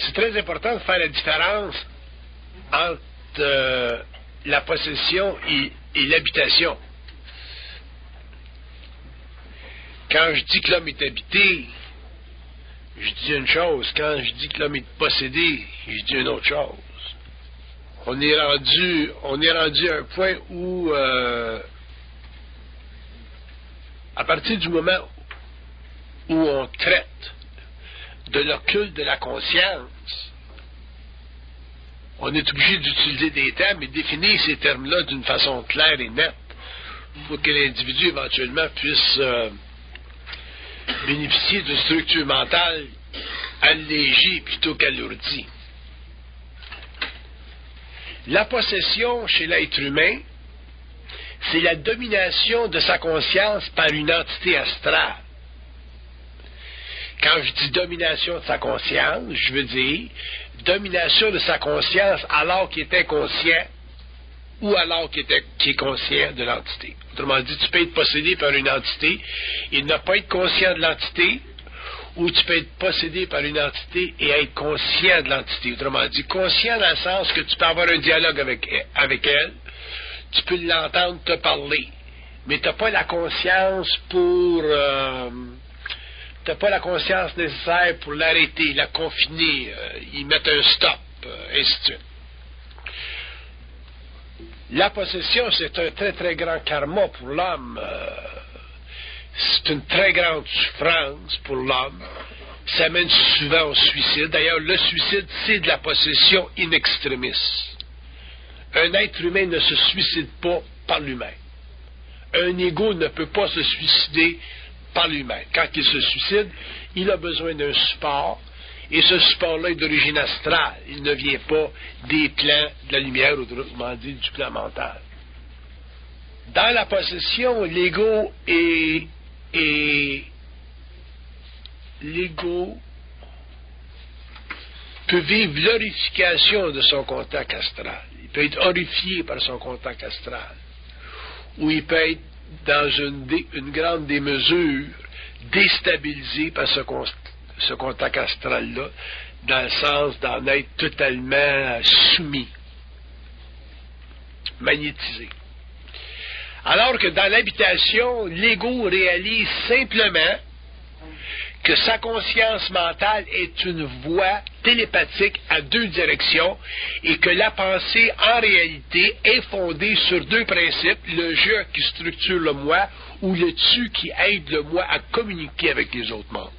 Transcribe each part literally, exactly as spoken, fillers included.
c'est très important de faire la différence entre euh, la possession et, et l'habitation. Quand je dis que l'homme est habité, je dis une chose. Quand je dis que l'homme est possédé, je dis une autre chose. On est rendu, on est rendu à un point où, euh, à partir du moment où on traite de l'occulte de la conscience, on est obligé d'utiliser des termes et définir ces termes-là d'une façon claire et nette pour que l'individu éventuellement puisse euh, bénéficier d'une structure mentale allégée plutôt qu'alourdie. La possession chez l'être humain, c'est la domination de sa conscience par une entité astrale. Quand je dis domination de sa conscience, je veux dire domination de sa conscience alors qu'il est inconscient ou alors qu'il est, qu'il est conscient de l'entité. Autrement dit, tu peux être possédé par une entité et ne pas être conscient de l'entité, ou tu peux être possédé par une entité et être conscient de l'entité. Autrement dit, conscient dans le sens que tu peux avoir un dialogue avec, avec elle, tu peux l'entendre te parler, mais tu n'as pas la conscience pour... Euh, tu n'as pas la conscience nécessaire pour l'arrêter, la confiner, euh, y mettre un stop, euh, ainsi de suite. La possession, c'est un très très grand karma pour l'homme. Euh, c'est une très grande souffrance pour l'homme. Ça mène souvent au suicide. D'ailleurs, le suicide, c'est de la possession in extremis. Un être humain ne se suicide pas par lui-même. Un ego ne peut pas se suicider par lui-même. Quand il se suicide, il a besoin d'un support, et ce support-là est d'origine astrale. Il ne vient pas des plans de la lumière, autrement dit, du plan mental. Dans la possession, l'ego est, est l'ego peut vivre l'horrification de son contact astral. Il peut être horrifié par son contact astral. Ou il peut être, dans une, dé, une grande démesure, déstabilisé par ce, ce contact astral-là, dans le sens d'en être totalement soumis, magnétisé. Alors que dans l'habitation, l'ego réalise simplement que sa conscience mentale est une voie télépathique à deux directions et que la pensée, en réalité, est fondée sur deux principes, le je qui structure le moi ou le tu qui aide le moi à communiquer avec les autres membres.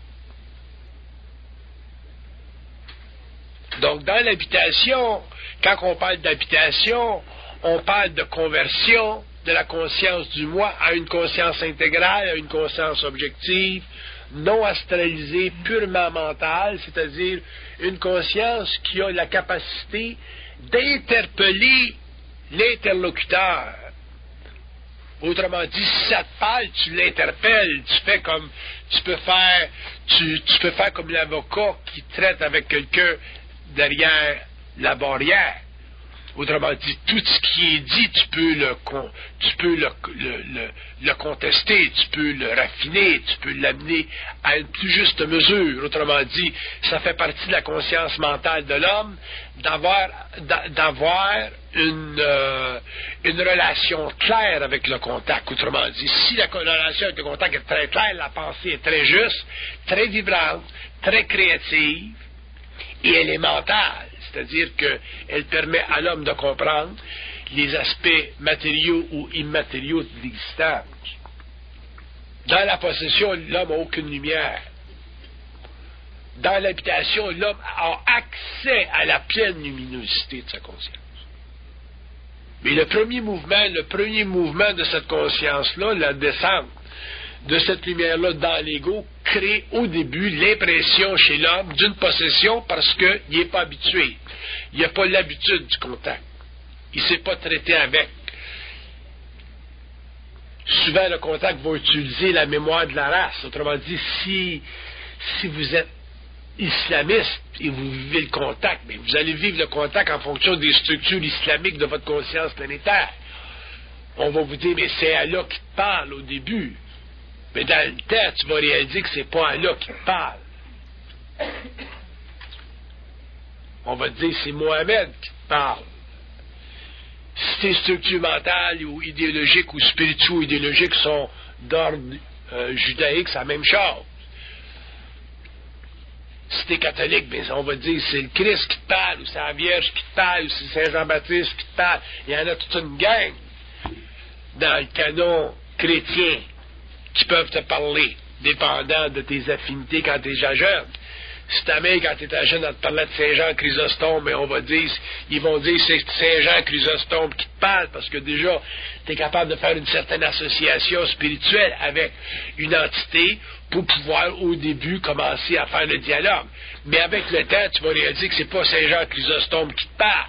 Donc, dans l'habitation, quand on parle d'habitation, on parle de conversion de la conscience du moi à une conscience intégrale, à une conscience objective, non astralisée, purement mentale, c'est-à-dire une conscience qui a la capacité d'interpeller l'interlocuteur. Autrement dit, si ça te parle, tu l'interpelles, tu fais comme, tu peux faire, tu, tu peux faire comme l'avocat qui traite avec quelqu'un derrière la barrière. Autrement dit, tout ce qui est dit, tu peux le, tu peux le, le, le, le contester, tu peux le raffiner, tu peux l'amener à une plus juste mesure. Autrement dit, ça fait partie de la conscience mentale de l'homme d'avoir, d'avoir une, euh, une relation claire avec le contact. Autrement dit, si la relation avec le contact est très claire, la pensée est très juste, très vibrante, très créative, et elle est mentale. C'est-à-dire qu'elle permet à l'homme de comprendre les aspects matériaux ou immatériaux de l'existence. Dans la possession, l'homme n'a aucune lumière. Dans l'habitation, l'homme a accès à la pleine luminosité de sa conscience. Mais le premier mouvement, le premier mouvement de cette conscience-là, la descente de cette lumière-là dans l'ego, crée au début l'impression chez l'homme d'une possession parce qu'il n'est pas habitué. Il n'a pas l'habitude du contact. Il ne s'est pas traité avec. Souvent, le contact va utiliser la mémoire de la race. Autrement dit, si, si vous êtes islamiste et vous vivez le contact, mais vous allez vivre le contact en fonction des structures islamiques de votre conscience planétaire. On va vous dire, mais c'est Allah qui te parle au début. Mais dans le temps, tu vas réaliser que c'est pas Allah qui te parle. on va te dire c'est Mohamed qui te parle. Si tes structures mentales ou idéologiques ou spirituelles ou idéologiques sont d'ordre euh, judaïque, c'est la même chose. Si t'es catholique, ben, on va te dire c'est le Christ qui te parle, ou c'est la Vierge qui te parle, ou c'est Saint Jean-Baptiste qui te parle. Il y en a toute une gang dans le canon chrétien qui peuvent te parler, dépendant de tes affinités quand t'es jeune. Si ta mère, quand t'étais jeune, elle te parlait de Saint-Jean Chrysostome, mais on va dire, ils vont dire c'est Saint-Jean Chrysostome qui te parle, parce que déjà, t'es capable de faire une certaine association spirituelle avec une entité pour pouvoir, au début, commencer à faire le dialogue. Mais avec le temps, tu vas réaliser que c'est pas Saint-Jean Chrysostome qui te parle.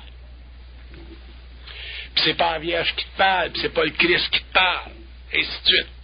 Puis c'est pas la Vierge qui te parle, puis c'est pas le Christ qui te parle, et ainsi de suite.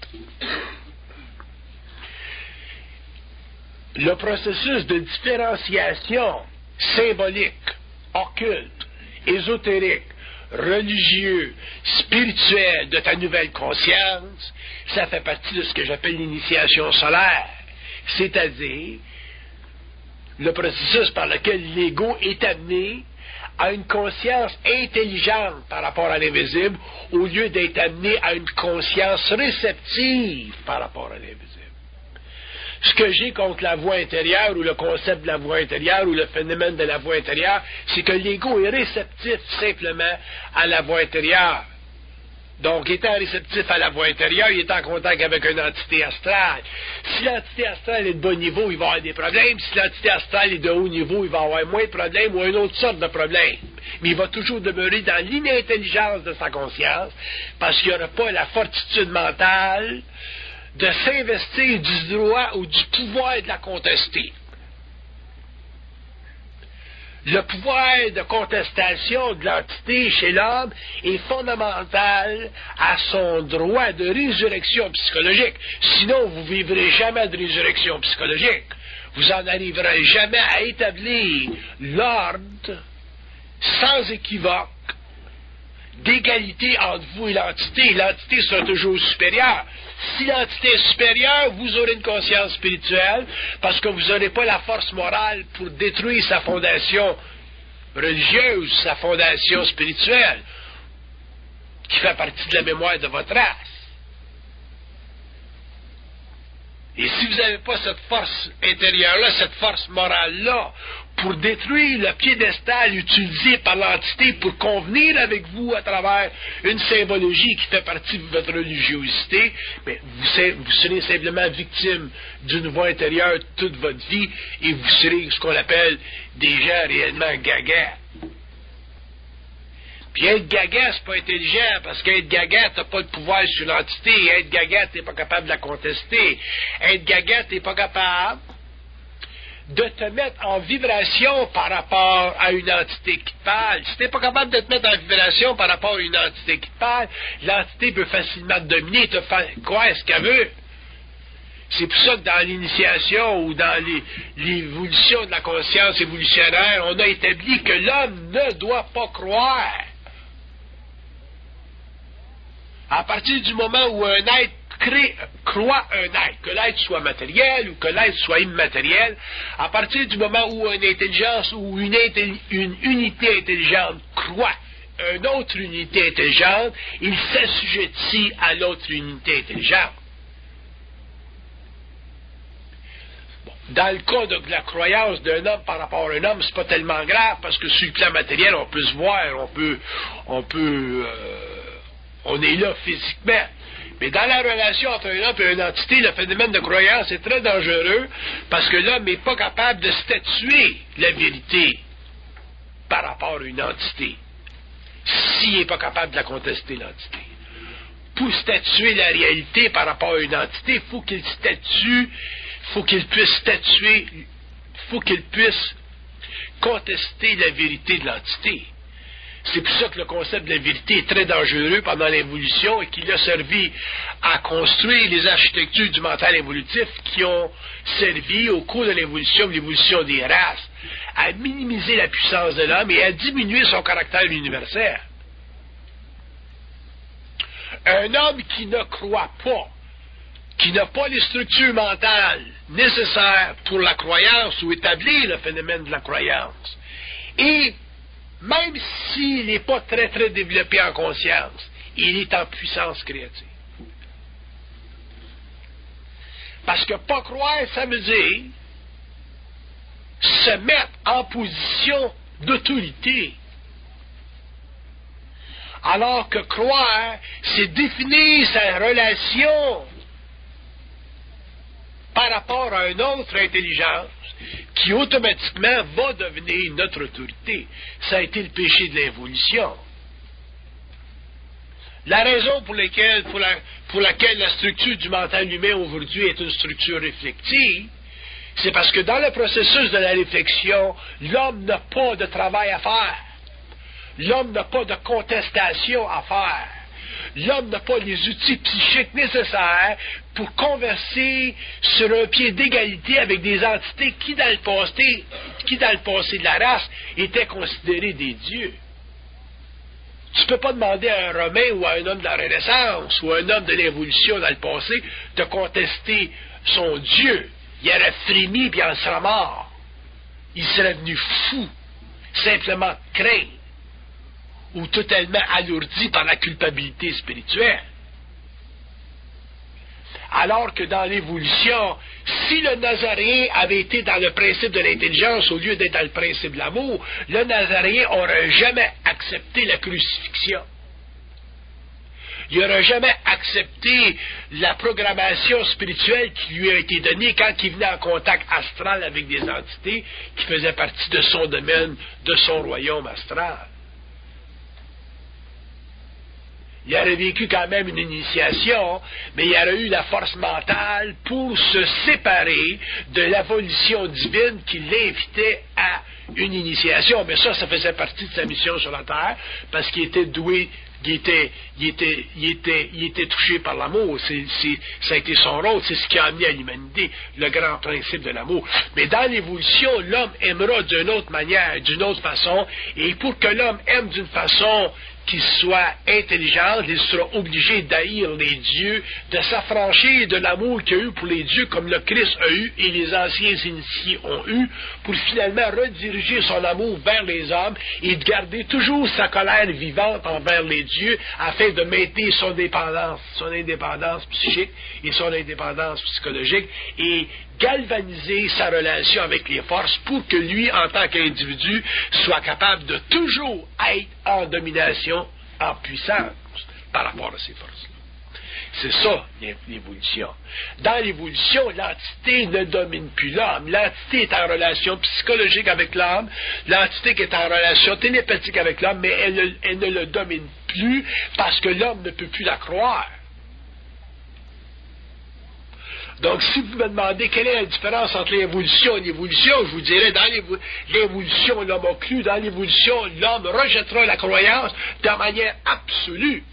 Le processus de différenciation symbolique, occulte, ésotérique, religieux, spirituel de ta nouvelle conscience, ça fait partie de ce que j'appelle l'initiation solaire, c'est-à-dire le processus par lequel l'ego est amené à une conscience intelligente par rapport à l'invisible, au lieu d'être amené à une conscience réceptive par rapport à l'invisible. Ce que j'ai contre la voix intérieure, ou le concept de la voix intérieure, ou le phénomène de la voix intérieure, c'est que l'ego est réceptif simplement à la voix intérieure. Donc, étant réceptif à la voix intérieure, il est en contact avec une entité astrale. Si l'entité astrale est de bas niveau, il va avoir des problèmes. Si l'entité astrale est de haut niveau, il va avoir moins de problèmes ou une autre sorte de problème. Mais il va toujours demeurer dans l'inintelligence de sa conscience, parce qu'il n'y aura pas la fortitude mentale de s'investir du droit ou du pouvoir de la contester. Le pouvoir de contestation de l'entité chez l'homme est fondamental à son droit de résurrection psychologique. Sinon, vous ne vivrez jamais de résurrection psychologique. Vous n'en arriverez jamais à établir l'ordre sans équivoque d'égalité entre vous et l'entité. L'entité sera toujours supérieure. Si l'entité est supérieure, vous aurez une conscience spirituelle, parce que vous n'aurez pas la force morale pour détruire sa fondation religieuse, sa fondation spirituelle, qui fait partie de la mémoire de votre race. Et si vous n'avez pas cette force intérieure-là, cette force morale-là, pour détruire le piédestal utilisé par l'entité pour convenir avec vous à travers une symbologie qui fait partie de votre religiosité, mais vous, vous serez simplement victime d'une voix intérieure toute votre vie, et vous serez ce qu'on appelle des gens réellement gaga. Puis être gaga, c'est pas intelligent, parce qu'être gaga, t'as pas de pouvoir sur l'entité. Être gaga, t'es pas capable de la contester. Être gaga, t'es pas capable de te mettre en vibration par rapport à une entité qui te parle. Si t'es pas capable de te mettre en vibration par rapport à une entité qui te parle, l'entité peut facilement te dominer et te faire croire ce qu'elle veut. C'est pour ça que dans l'initiation ou dans les, l'évolution de la conscience évolutionnaire, on a établi que l'homme ne doit pas croire. À partir du moment où un être crée, croit un être, que l'être soit matériel ou que l'être soit immatériel, à partir du moment où une intelligence ou une, une unité intelligente croit une autre unité intelligente, il s'assujettit à l'autre unité intelligente. Bon, dans le cas de la croyance d'un homme par rapport à un homme, c'est pas tellement grave, parce que sur le plan matériel, on peut se voir, on peut, on peut, euh, on est là physiquement. Mais dans la relation entre un homme et une entité, le phénomène de croyance est très dangereux, parce que l'homme n'est pas capable de statuer la vérité par rapport à une entité, s'il n'est pas capable de la contester, l'entité. Pour statuer la réalité par rapport à une entité, il faut qu'il statue, il faut qu'il puisse statuer, il faut qu'il puisse contester la vérité de l'entité. C'est pour ça que le concept de la vérité est très dangereux pendant l'évolution et qu'il a servi à construire les architectures du mental évolutif qui ont servi au cours de l'évolution, de l'évolution des races, à minimiser la puissance de l'homme et à diminuer son caractère universel. Un homme qui ne croit pas, qui n'a pas les structures mentales nécessaires pour la croyance ou établir le phénomène de la croyance, Et même s'il n'est pas très très développé en conscience, il est en puissance créative. Parce que pas croire, ça veut dire se mettre en position d'autorité. Alors que croire, c'est définir sa relation par rapport à une autre intelligence qui automatiquement va devenir notre autorité. Ça a été le péché de l'involution. La raison pour laquelle, pour, la, pour laquelle la structure du mental humain aujourd'hui est une structure réflexive, c'est parce que dans le processus de la réflexion, l'homme n'a pas de travail à faire. L'homme n'a pas de contestation à faire. L'homme n'a pas les outils psychiques nécessaires pour converser sur un pied d'égalité avec des entités qui, dans le passé, qui, dans le passé de la race, étaient considérées des dieux. Tu ne peux pas demander à un Romain ou à un homme de la Renaissance ou à un homme de l'évolution dans le passé de contester son Dieu. Il aurait frémi et il en serait mort. Il serait devenu fou, simplement craint ou totalement alourdi par la culpabilité spirituelle. Alors que dans l'évolution, si le Nazaréen avait été dans le principe de l'intelligence au lieu d'être dans le principe de l'amour, le Nazaréen n'aurait jamais accepté la crucifixion. Il n'aurait jamais accepté la programmation spirituelle qui lui a été donnée quand il venait en contact astral avec des entités qui faisaient partie de son domaine, de son royaume astral. Il aurait vécu quand même une initiation, mais il aurait eu la force mentale pour se séparer de la volition divine qui l'invitait à une initiation. Mais ça, ça faisait partie de sa mission sur la Terre, parce qu'il était doué, il était, il était, il était, il était touché par l'amour. C'est, c'est, ça a été son rôle, c'est ce qui a amené à l'humanité, le grand principe de l'amour. Mais dans l'évolution, l'homme aimera d'une autre manière, d'une autre façon, et pour que l'homme aime d'une façon qui soit intelligente, il sera obligé d'haïr les dieux, de s'affranchir de l'amour qu'il a eu pour les dieux comme le Christ a eu et les anciens initiés ont eu, pour finalement rediriger son amour vers les hommes et de garder toujours sa colère vivante envers les dieux afin de maintenir son dépendance, son indépendance psychique et son indépendance psychologique et galvaniser sa relation avec les forces pour que lui, en tant qu'individu, soit capable de toujours être en domination, en puissance par rapport à ces forces-là. C'est ça, l'évolution. Dans l'évolution, l'entité ne domine plus l'homme. L'entité est en relation psychologique avec l'homme, l'entité qui est en relation télépathique avec l'homme, mais elle, elle ne le domine plus parce que l'homme ne peut plus la croire. Donc, si vous me demandez quelle est la différence entre l'évolution et l'évolution, je vous dirais, dans l'évolution, l'homme a cru, dans l'évolution, l'homme rejettera la croyance de manière absolue.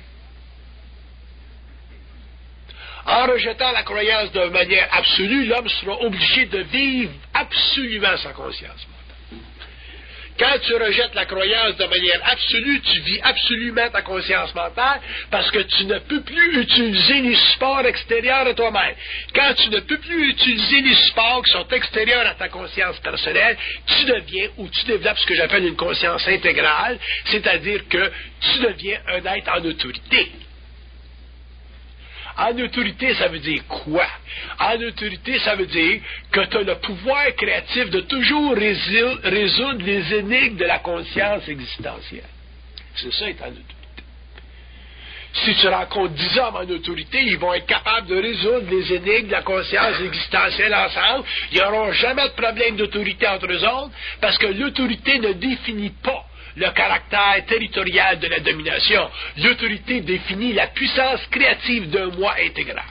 En rejetant la croyance de manière absolue, l'homme sera obligé de vivre absolument sa conscience. Quand tu rejettes la croyance de manière absolue, tu vis absolument ta conscience mentale parce que tu ne peux plus utiliser les supports extérieurs à toi-même. Quand tu ne peux plus utiliser les supports qui sont extérieurs à ta conscience personnelle, tu deviens ou tu développes ce que j'appelle une conscience intégrale, c'est-à-dire que tu deviens un être en autorité. En autorité, ça veut dire quoi? En autorité, ça veut dire que tu as le pouvoir créatif de toujours résoudre les énigmes de la conscience existentielle. C'est ça, être en autorité. Si tu rencontres dix hommes en autorité, ils vont être capables de résoudre les énigmes de la conscience existentielle ensemble. Ils n'auront jamais de problème d'autorité entre eux autres, parce que l'autorité ne définit pas le caractère territorial de la domination. L'autorité définit la puissance créative d'un moi intégral.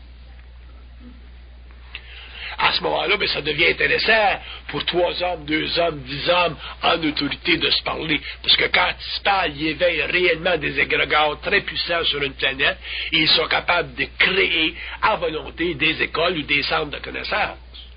À ce moment-là, ben, ça devient intéressant pour trois hommes, deux hommes, dix hommes en autorité de se parler. Parce que quand ils se parlent, ils éveillent réellement des égrégores très puissants sur une planète et ils sont capables de créer à volonté des écoles ou des centres de connaissances.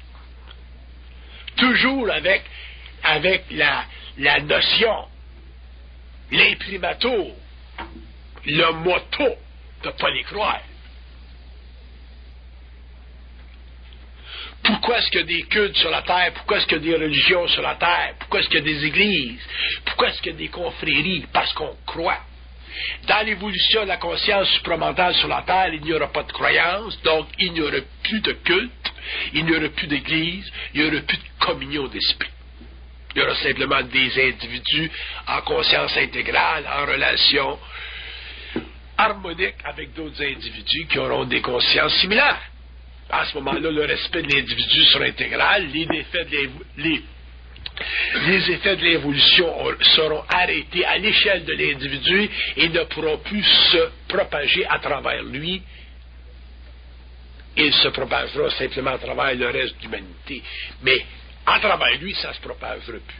Toujours avec, avec la, la notion, l'imprimatur, le motto de ne pas les croire. Pourquoi est-ce qu'il y a des cultes sur la terre? Pourquoi est-ce qu'il y a des religions sur la terre? Pourquoi est-ce qu'il y a des églises? Pourquoi est-ce qu'il y a des confréries? Parce qu'on croit. Dans l'évolution de la conscience supramentale sur la terre, il n'y aura pas de croyance, donc il n'y aura plus de culte, il n'y aura plus d'église, il n'y aura plus de communion d'esprit. Il y aura simplement des individus en conscience intégrale, en relation harmonique avec d'autres individus qui auront des consciences similaires. À ce moment-là, le respect de l'individu sera intégral, les effets de les, les effets de l'évolution seront arrêtés à l'échelle de l'individu et ne pourront plus se propager à travers lui. Il se propagera simplement à travers le reste de l'humanité. Mais à travers lui, ça ne se propagera plus.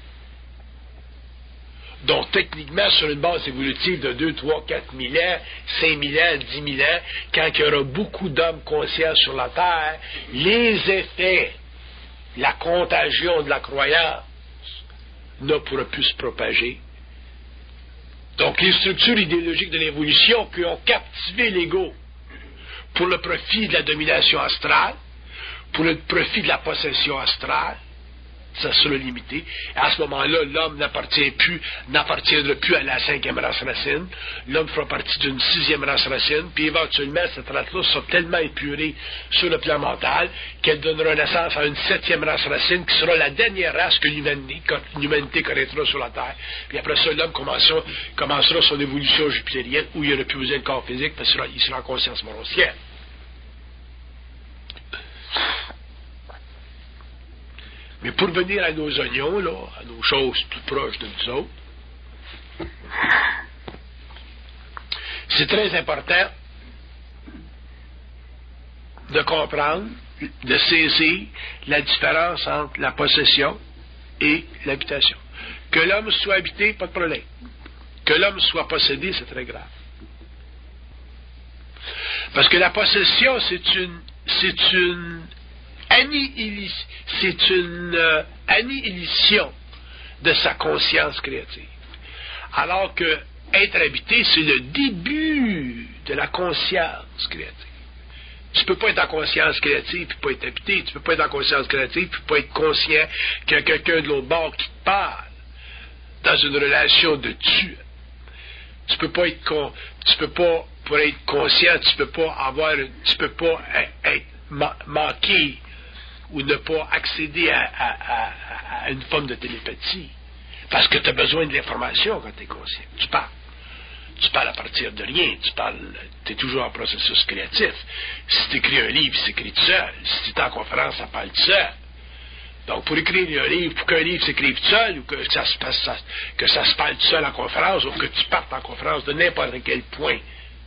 Donc, techniquement, sur une base évolutive de deux, trois, quatre mille ans, cinq mille ans, dix mille ans, quand il y aura beaucoup d'hommes conscients sur la Terre, les effets, la contagion de la croyance ne pourra plus se propager. Donc, les structures idéologiques de l'évolution qui ont captivé l'ego pour le profit de la domination astrale, pour le profit de la possession astrale, ça sera limité. À ce moment-là, l'homme n'appartient plus, n'appartiendra plus à la cinquième race racine. L'homme fera partie d'une sixième race racine, puis éventuellement, cette race-là sera tellement épurée sur le plan mental qu'elle donnera naissance à une septième race racine qui sera la dernière race que l'humanité, que l'humanité connaîtra sur la Terre. Puis après ça, l'homme commencera, commencera son évolution jupitérienne où il n'y aura plus besoin de corps physique parce qu'il sera, il sera en conscience moroncière. Mais pour venir à nos oignons, là, à nos choses tout proches de nous autres, c'est très important de comprendre, de saisir la différence entre la possession et l'habitation. Que l'homme soit habité, pas de problème. Que l'homme soit possédé, c'est très grave. Parce que la possession, c'est une, c'est une c'est une euh, annihilation de sa conscience créative. Alors que être habité, c'est le début de la conscience créative. Tu ne peux pas être en conscience créative et pas être habité. Tu ne peux pas être en conscience créative et pas être conscient qu'il y a quelqu'un de l'autre bord qui te parle dans une relation de tu. Tu peux pas être con, tu peux pas, pour être conscient, tu peux pas avoir, tu peux pas être manquer ou ne pas accéder à, à, à, à une forme de télépathie. Parce que tu as besoin de l'information quand tu es conscient. Tu parles. Tu parles à partir de rien. Tu parles, tu es toujours en processus créatif. Si tu écris un livre, c'est écrit tout seul. Si tu es en conférence, ça parle tout seul. Donc, pour écrire un livre, pour qu'un livre s'écrive tout seul, ou que ça, se passe, ça, que ça se parle tout seul en conférence, ou que tu partes en conférence de n'importe quel point,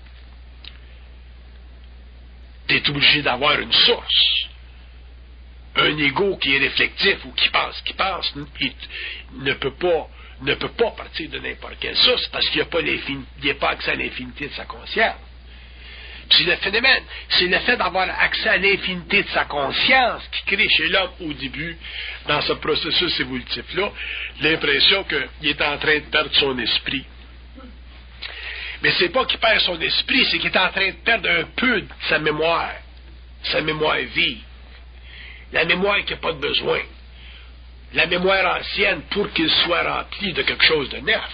tu es obligé d'avoir une source. Un ego qui est réflectif ou qui pense, qui pense, il ne peut pas, ne peut pas partir de n'importe quelle source parce qu'il n'y a pas accès à l'infinité de sa conscience. C'est le phénomène, c'est le fait d'avoir accès à l'infinité de sa conscience qui crée chez l'homme au début, dans ce processus évolutif-là, l'impression qu'il est en train de perdre son esprit. Mais c'est pas qu'il perd son esprit, c'est qu'il est en train de perdre un peu de sa mémoire, sa mémoire vive. La mémoire qui n'a pas de besoin. La mémoire ancienne pour qu'il soit rempli de quelque chose de neuf.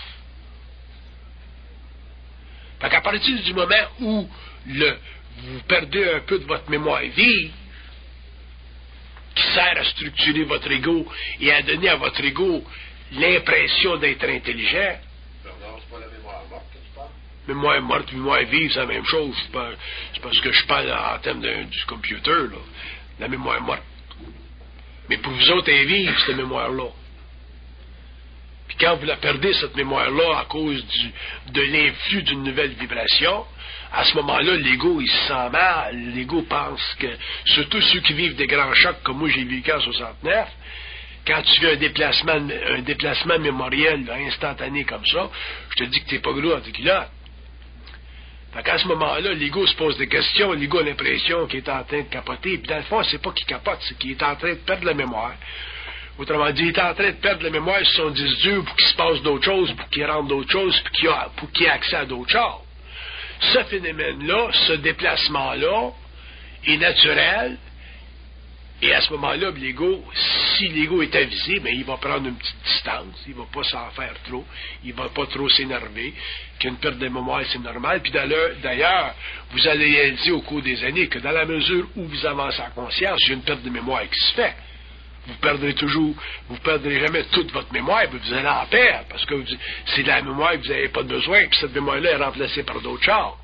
Fait qu'à partir du moment où le, vous perdez un peu de votre mémoire vive, qui sert à structurer votre ego et à donner à votre ego l'impression d'être intelligent. Pardon, c'est pas la mémoire morte que tu parles? Mémoire morte, mémoire vive, c'est la même chose. C'est, pas, c'est parce que je parle en termes de, du computer, là. La mémoire morte. Mais pour vous autres, elle est vive, cette mémoire-là. Puis quand vous la perdez, cette mémoire-là, à cause du, de l'influx d'une nouvelle vibration, à ce moment-là, l'ego, il se sent mal. L'ego pense que, surtout ceux qui vivent des grands chocs, comme moi j'ai vécu en soixante-neuf, quand tu fais un déplacement, un déplacement mémoriel là, instantané comme ça, je te dis que t'es pas gros dans tes culottes. Fait qu'à ce moment-là, l'ego se pose des questions, l'ego a l'impression qu'il est en train de capoter, puis dans le fond, c'est pas qu'il capote, c'est qu'il est en train de perdre la mémoire. Autrement dit, il est en train de perdre la mémoire sur son disque dur pour qu'il se passe d'autres choses, pour qu'il rentre d'autres choses, pour qu'il, a, pour qu'il ait accès à d'autres choses. Ce phénomène-là, ce déplacement-là, est naturel, Et à ce moment-là, l'ego, si l'ego est avisé, bien, il va prendre une petite distance, il ne va pas s'en faire trop, il ne va pas trop s'énerver, qu'une perte de mémoire, c'est normal. Puis d'ailleurs, vous allez réaliser au cours des années que dans la mesure où vous avancez en conscience, il y a une perte de mémoire qui se fait. Vous perdrez toujours, vous perdrez jamais toute votre mémoire, mais vous allez en perdre, parce que c'est de la mémoire que vous n'avez pas besoin, puis cette mémoire-là est remplacée par d'autres choses.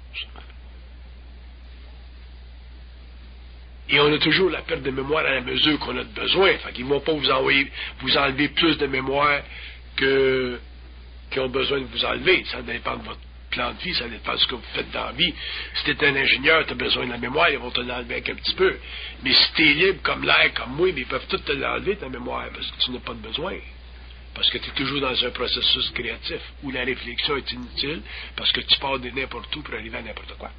Et on a toujours la perte de mémoire à la mesure qu'on a de besoin. Fait qu'ils ne vont pas vous envoyer, vous enlever plus de mémoire que, qu'ils ont besoin de vous enlever. Ça dépend de votre plan de vie, ça dépend de ce que vous faites dans la vie. Si tu es un ingénieur, tu as besoin de la mémoire, ils vont te l'enlever un petit peu. Mais si tu es libre comme l'air, comme moi, ils peuvent tout te l'enlever, ta mémoire, parce que tu n'as pas de besoin. Parce que tu es toujours dans un processus créatif où la réflexion est inutile, parce que tu pars de n'importe où pour arriver à n'importe quoi.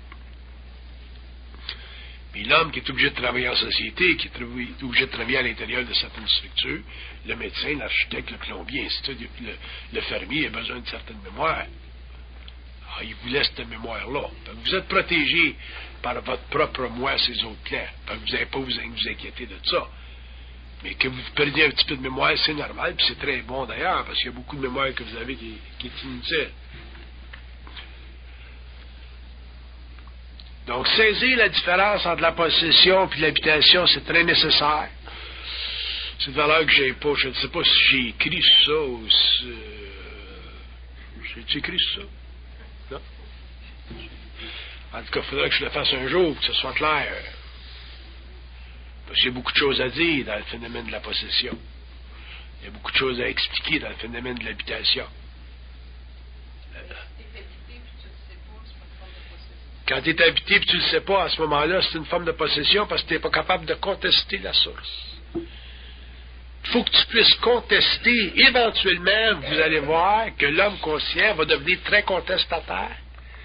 Puis l'homme qui est obligé de travailler en société, qui est obligé de travailler à l'intérieur de certaines structures, le médecin, l'architecte, le plombier, ainsi de suite, le, le fermier a besoin de certaines mémoires. Alors, il vous laisse cette mémoire-là. Donc, vous êtes protégé par votre propre moi à ces autres plans. Donc, vous n'avez pas vous, vous inquiéter de ça. Mais que vous perdiez un petit peu de mémoire, c'est normal, puis c'est très bon d'ailleurs, parce qu'il y a beaucoup de mémoire que vous avez qui, qui est inutile. Donc, saisir la différence entre la possession et l'habitation, c'est très nécessaire. C'est une valeur que j'ai pas. Je ne sais pas si j'ai écrit ça ou si... Euh, j'ai écrit ça? Non? En tout cas, il faudrait que je le fasse un jour, que ce soit clair. Parce qu'il y a beaucoup de choses à dire dans le phénomène de la possession. Il y a beaucoup de choses à expliquer dans le phénomène de l'habitation. Quand tu es habité et tu ne le sais pas, à ce moment-là, c'est une forme de possession parce que tu n'es pas capable de contester la source. Il faut que tu puisses contester. Éventuellement, vous allez voir que l'homme conscient va devenir très contestataire.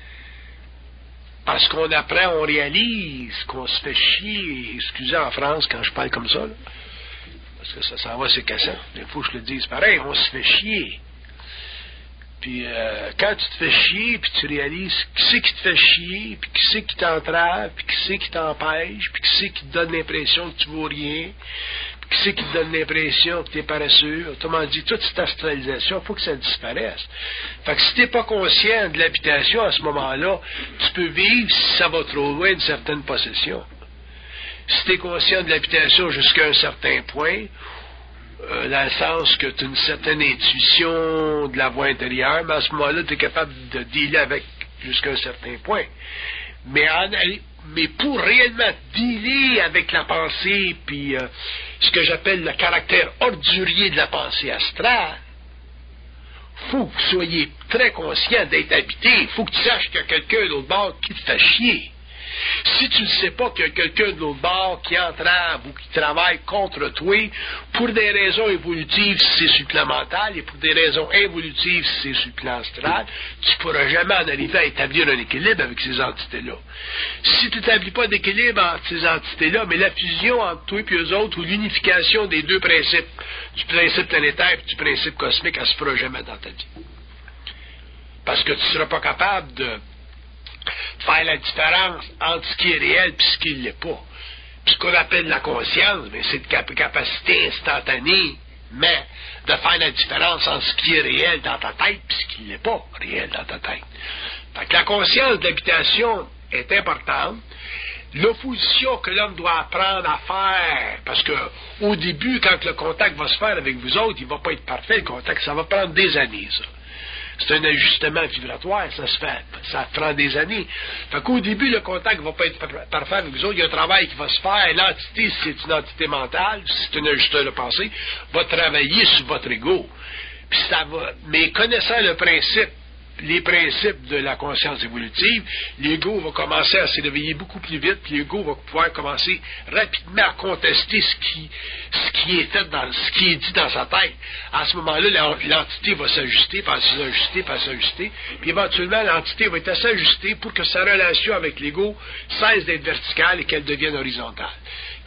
Parce qu'on apprend, on réalise qu'on se fait chier. Excusez en France quand je parle comme ça, là, parce que ça s'en va, c'est cassant. Il faut que je le dise pareil, on se fait chier. Puis euh, quand tu te fais chier, puis tu réalises qui c'est qui te fait chier, puis qui c'est qui t'entrave, puis qui c'est qui t'empêche, puis qui c'est qui te donne l'impression que tu vaux rien, puis qui c'est qui te donne l'impression que tu es paresseux. Autrement dit, toute cette astralisation, il faut que ça disparaisse. Fait que si tu n'es pas conscient de l'habitation à ce moment-là, tu peux vivre si ça va trop loin d'une certaine possession. Si tu es conscient de l'habitation jusqu'à un certain point, Euh, dans le sens que tu as une certaine intuition de la voix intérieure, mais à ce moment-là, tu es capable de dealer avec jusqu'à un certain point. Mais, en, mais pour réellement dealer avec la pensée, puis euh, ce que j'appelle le caractère ordurier de la pensée astrale, il faut que vous soyez très conscient d'être habité. Il faut que tu saches qu'il y a quelqu'un d'autre bord qui te fait chier. Si tu ne sais pas qu'il y a quelqu'un de l'autre bord qui entrave ou qui travaille contre toi, pour des raisons évolutives si c'est sur le plan mental et pour des raisons involutives si c'est sur le plan astral, tu ne pourras jamais en arriver à établir un équilibre avec ces entités-là. Si tu n'établis pas d'équilibre entre ces entités-là, mais la fusion entre toi et eux autres ou l'unification des deux principes, du principe planétaire et du principe cosmique, elle ne se fera jamais dans ta vie. Parce que tu ne seras pas capable de faire la différence entre ce qui est réel et ce qui ne l'est pas. Puis ce qu'on appelle la conscience, bien, c'est une cap- capacité instantanée, mais de faire la différence entre ce qui est réel dans ta tête et ce qui ne l'est pas réel dans ta tête. Fait que la conscience de l'habitation est importante. L'opposition que l'homme doit apprendre à faire, parce que au début, quand le contact va se faire avec vous autres, il ne va pas être parfait, le contact, ça va prendre des années, ça. C'est un ajustement vibratoire, ça se fait, ça prend des années. Fait qu'au début, le contact ne va pas être parfait avec vous autres, il y a un travail qui va se faire, l'entité, si c'est une entité mentale, si c'est un ajusteur de pensée, va travailler sur votre ego. Puis ça va, mais connaissant le principe, les principes de la conscience évolutive, l'ego va commencer à se réveiller beaucoup plus vite, puis l'ego va pouvoir commencer rapidement à contester ce qui, ce qui est fait dans, ce qui est dit dans sa tête. À ce moment-là, l'entité va s'ajuster, puis s'ajuster, puis s'ajuster, puis éventuellement, l'entité va être assez ajustée pour que sa relation avec l'ego cesse d'être verticale et qu'elle devienne horizontale.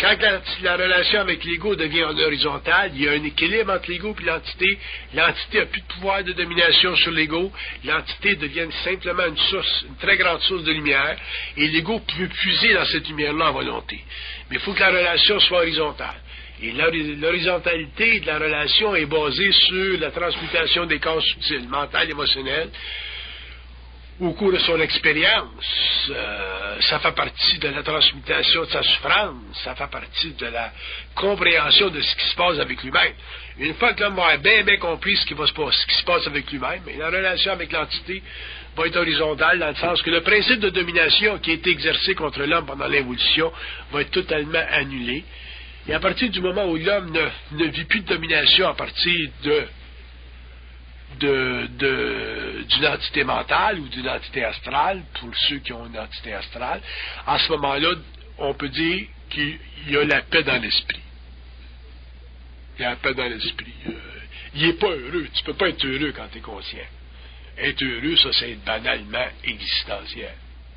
Quand la, la relation avec l'ego devient en horizontal, il y a un équilibre entre l'ego et l'entité. L'entité n'a plus de pouvoir de domination sur l'ego. L'entité devient simplement une source, une très grande source de lumière, et l'ego peut puiser dans cette lumière-là en volonté. Mais il faut que la relation soit horizontale. Et l'horizontalité de la relation est basée sur la transmutation des causes subtiles, mentales, émotionnelles. Au cours de son expérience, euh, ça fait partie de la transmutation de sa souffrance, ça fait partie de la compréhension de ce qui se passe avec lui-même. Une fois que l'homme va avoir bien, bien compris ce qui, va se passer, ce qui se passe avec lui-même, la relation avec l'entité va être horizontale, dans le sens que le principe de domination qui a été exercé contre l'homme pendant l'évolution va être totalement annulé. Et à partir du moment où l'homme ne, ne vit plus de domination à partir de De, de, d'une entité mentale ou d'une entité astrale, pour ceux qui ont une entité astrale, à ce moment-là, on peut dire qu'il y a la paix dans l'esprit. Il y a la paix dans l'esprit. Euh, il n'est pas heureux. Tu ne peux pas être heureux quand tu es conscient. Être heureux, ça, c'est être banalement existentiel.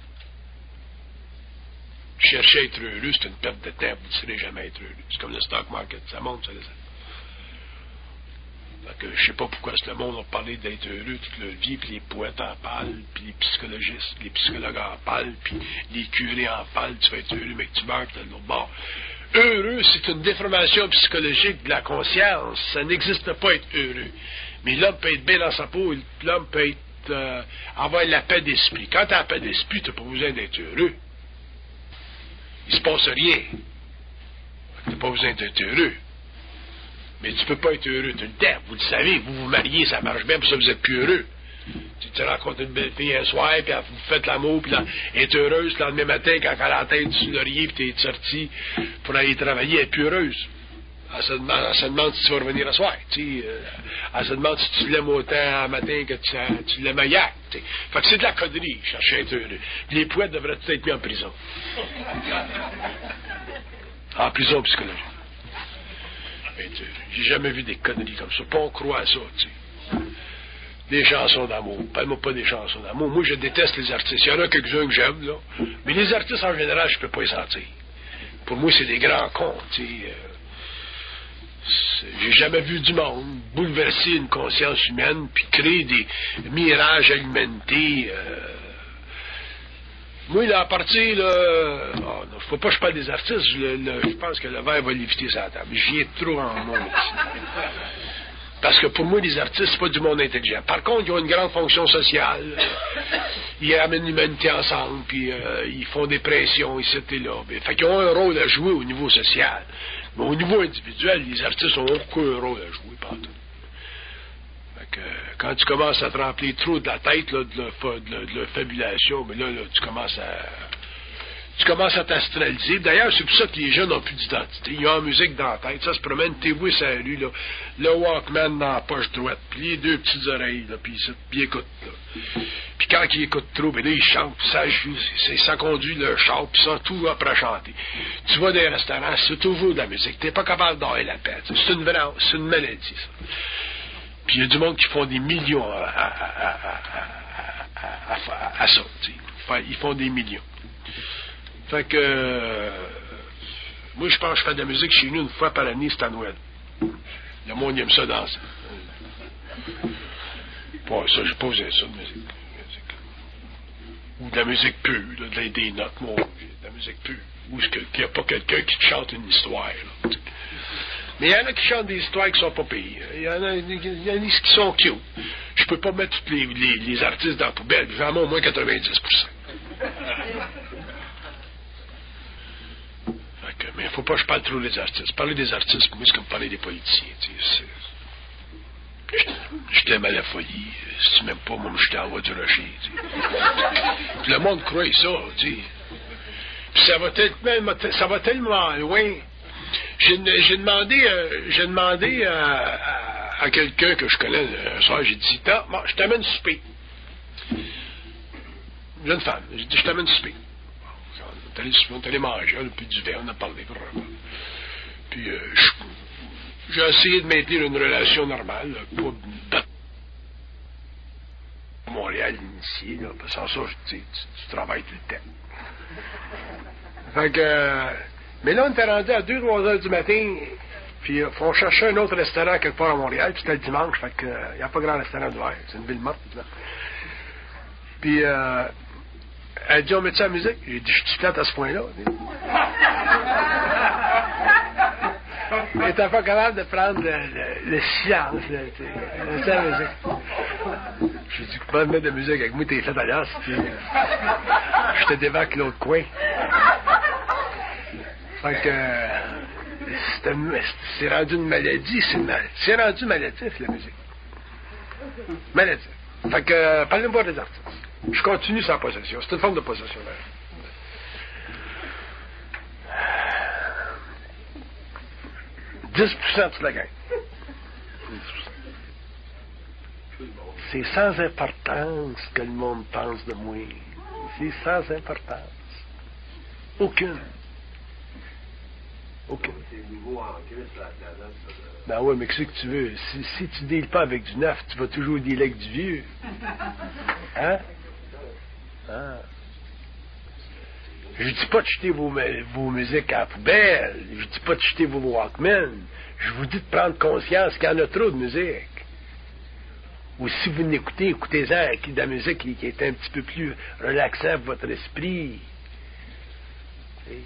Chercher à être heureux, c'est une perte de temps. Vous ne serez jamais être heureux. C'est comme le stock market. Ça monte, ça descend. Que je ne sais pas pourquoi le monde a parlé d'être heureux toute leur vie, puis les poètes en parlent, puis les psychologistes, les psychologues en parlent, puis les curés en parlent, tu vas être heureux, mais que tu meurs, tu as l'autre bord. Heureux, c'est une déformation psychologique de la conscience. Ça n'existe pas être heureux. Mais l'homme peut être bien dans sa peau, l'homme peut être, euh, avoir la paix d'esprit. Quand tu as la paix d'esprit, tu n'as pas besoin d'être heureux. Il ne se passe rien. Tu n'as pas besoin d'être heureux. Mais tu ne peux pas être heureux tout le temps. Vous le savez, vous vous mariez, ça marche bien, pour ça vous êtes plus heureux. Tu te rencontres une belle fille un soir, puis vous faites l'amour, puis elle est heureuse, le lendemain matin, quand elle a la tête sur l'oreiller, puis tu es sorti pour aller travailler, elle est plus heureuse. Elle se demande, elle se demande si tu vas revenir à soir. Tu sais, euh, elle se demande si tu l'aimes autant un matin que tu, tu l'aimes hier. Tu sais. Fait que c'est de la connerie, chercher à être heureux. Les poètes devraient tous être mis en prison. En prison psychologique. J'ai jamais vu des conneries comme ça. Pas on croit à ça, tu sais. Des chansons d'amour. Parle-moi pas des chansons d'amour. Moi, je déteste les artistes. Il y en a quelques-uns que j'aime, là. Mais les artistes, en général, je peux pas les sentir. Pour moi, c'est des grands cons, tu sais. Euh, j'ai jamais vu du monde bouleverser une conscience humaine puis créer des mirages alimentés. Euh, Moi, là, à partir, là, oh, non, faut pas que je parle des artistes, je, le, je pense que le verre va l'éviter sur la table. J'y ai trop en monde ici. Parce que pour moi, les artistes, c'est pas du monde intelligent. Par contre, ils ont une grande fonction sociale. Ils amènent l'humanité ensemble, puis euh, ils font des pressions ici et là. Fait qu'ils ont un rôle à jouer au niveau social. Mais au niveau individuel, les artistes ont aucun rôle à jouer, pas tout. Que, quand tu commences à te remplir trop de la tête là, de, la, de, la, de la fabulation, mais là, là, tu commences à tu commences à t'astraliser. D'ailleurs, c'est pour ça que les jeunes n'ont plus d'identité. Ils ont la musique dans la tête. Ça se promène, t'es voué sur la rue, là, le Walkman dans la poche droite, puis les deux petites oreilles, là, puis ils écoutent. Là. Puis quand ils écoutent trop, ben là, ils chantent, puis ça joue, c'est, ça conduit le chant, puis ça, tout après à chanter. Tu vas dans les restaurants, c'est toujours de la musique. T'es pas capable d'avoir la paix. C'est une, c'est une maladie, ça. Puis il y a du monde qui font des millions à, à, à, à, à, à, à ça. T'sais. Ils font des millions. Fait que euh, moi je pense que je fais de la musique chez nous une fois par année, c'est à Noël. Le monde aime ça danser. Bon, ça, j'ai pas besoin de ça de musique. Ou de la musique pure, là, de la, des notes, moi, de la musique pure. Ou qu'il n'y a pas quelqu'un qui te chante une histoire. Là, mais il y en a qui chantent des histoires qui sont pas payées. Il y en a, il y en a qui sont cute. Je peux pas mettre tous les, les, les artistes dans la poubelle. Vraiment au moins quatre-vingt-dix pour cent. Fait que, mais il faut pas que je parle trop des artistes. Parler des artistes, pour moi, c'est comme parler des politiciens. Je, je t'aime à la folie. Si tu m'aimes pas, moi, je t'envoie du rocher. Puis le monde croit ça. T'sais. Puis ça va tellement, ça va tellement loin. J'ai, j'ai demandé, euh, j'ai demandé à, à, à quelqu'un que je connais un soir, j'ai dit, bon, je t'amène souper. Une jeune femme, j'ai dit, je t'amène souper. On est allé, on est allé manger, on a pris du verre, on a parlé vraiment. Puis euh, je, j'ai essayé de maintenir une relation normale, là, pas à Montréal initié, là, parce que sans ça, tu, tu, tu travailles tout le temps. Fait que euh, Mais là, on était rendu à deux trois heures du matin, puis euh, on cherchait un autre restaurant quelque part à Montréal, puis c'était le dimanche, fait que il n'y a pas grand restaurant de verre, c'est une ville morte, là. Puis, euh, elle dit, on met ça à la musique? J'ai dit, je suis plate à ce point-là. Elle n'était pas capable de prendre le, le, le silence, là, tu sais. C'est la musique. J'ai dit, pas de mettre de musique avec moi, t'es fait ailleurs, si tu je te débarque l'autre coin. Fait que, c'est, c'est rendu une maladie, c'est, une, c'est rendu maladif, la musique. Maladif. Fait que, parlez-moi des artistes. Je continue sans possession. C'est une forme de possession, là. dix pour cent de toute la gang. C'est sans importance que le monde pense de moi. C'est sans importance. Aucune. Aucune. Ben oui, mais qu'est-ce que tu veux? Si, si tu ne deals pas avec du neuf, tu vas toujours dealer avec du vieux. Hein? Ah. Je dis pas de jeter vos, vos musiques à la poubelle. Je dis pas de jeter vos Walkman. Je vous dis de prendre conscience qu'il y en a trop de musique. Ou si vous l'écoutez, écoutez-en de la musique qui, qui est un petit peu plus relaxante pour votre esprit. T'sais.